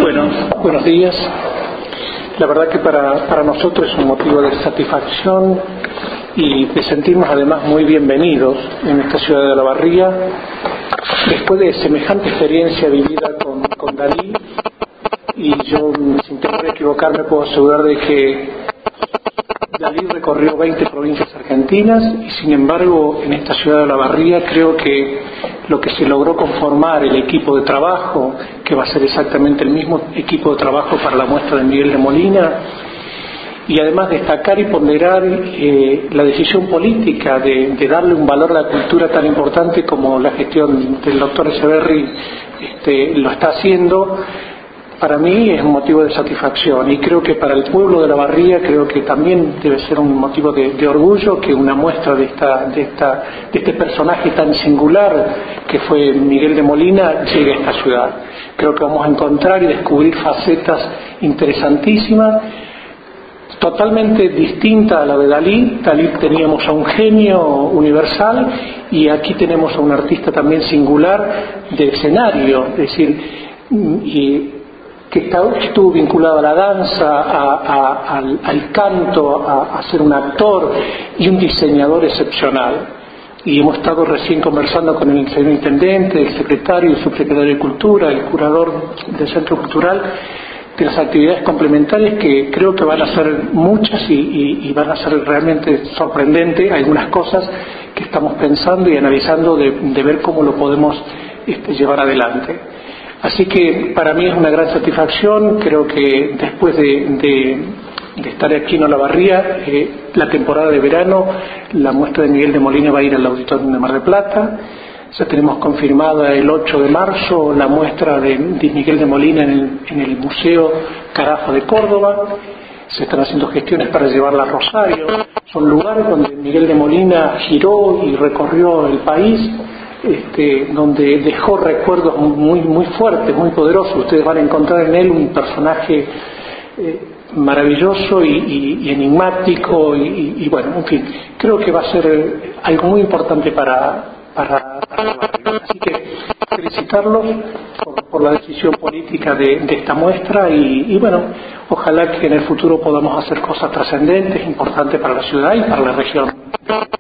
Bueno, buenos días. La verdad que para nosotros es un motivo de satisfacción y de sentirnos además muy bienvenidos en esta ciudad de Olavarría, después de semejante experiencia vivida con Dalí. Y yo, sin temor a equivocarme, puedo asegurar de que Dalí recorrió 20 provincias argentinas y, sin embargo, en esta ciudad de Olavarría creo que lo que se logró conformar el equipo de trabajo, que va a ser exactamente el mismo equipo de trabajo para la muestra de Miguel de Molina, y además destacar y ponderar la decisión política de darle un valor a la cultura tan importante como la gestión del doctor Echeverri lo está haciendo. Para mí es un motivo de satisfacción y creo que para el pueblo de Olavarría creo que también debe ser un motivo de orgullo que una muestra de este personaje tan singular que fue Miguel de Molina llegue a esta ciudad. Creo que vamos a encontrar y descubrir facetas interesantísimas, totalmente distinta a la de Dalí. Dalí teníamos a un genio universal y aquí tenemos a un artista también singular de escenario, es decir, que estuvo vinculado a la danza, al canto, a ser un actor y un diseñador excepcional. Y hemos estado recién conversando con el señor intendente, el secretario, el subsecretario de Cultura, el curador del Centro Cultural, de las actividades complementarias que creo que van a ser muchas y van a ser realmente sorprendentes algunas cosas que estamos pensando y analizando de ver cómo lo podemos llevar adelante. Así que para mí es una gran satisfacción. Creo que después de estar aquí en Olavarría, la temporada de verano, la muestra de Miguel de Molina va a ir al Auditorio de Mar del Plata. Ya tenemos confirmada el 8 de marzo la muestra de Miguel de Molina en el Museo Carafa de Córdoba. Se están haciendo gestiones para llevarla a Rosario. Son lugares donde Miguel de Molina giró y recorrió el país, donde dejó recuerdos muy fuertes, muy poderosos. Ustedes van a encontrar en él un personaje maravilloso y enigmático y bueno, en fin, creo que va a ser algo muy importante para el barrio. Así que felicitarlos por la decisión política de esta muestra y bueno, ojalá que en el futuro podamos hacer cosas trascendentes, importantes para la ciudad y para la región.